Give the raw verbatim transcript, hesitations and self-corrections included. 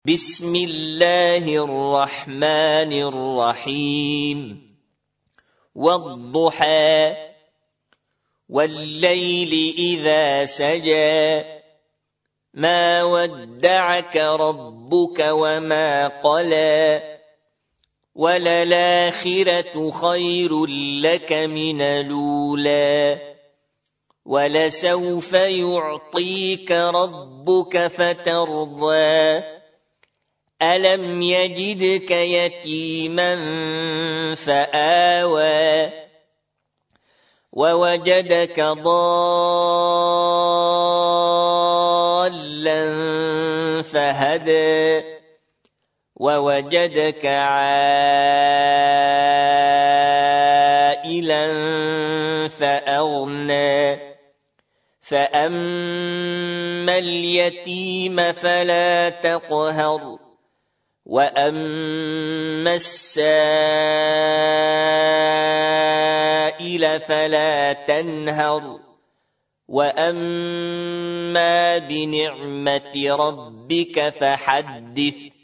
بسم الله الرحمن الرحيم والضحى والليل إذا سجى ما ودعك ربك وما قلى وللآخرة خير لك من الأولى ولسوف يعطيك ربك فترضى ألم يجدك يتيما فآوى ووجدك ضالا فهدى ووجدك عائلا فأغنى فأما اليتيم فلا تقهر وأما السائل فلا تنهر وأما بنعمة ربك فحدث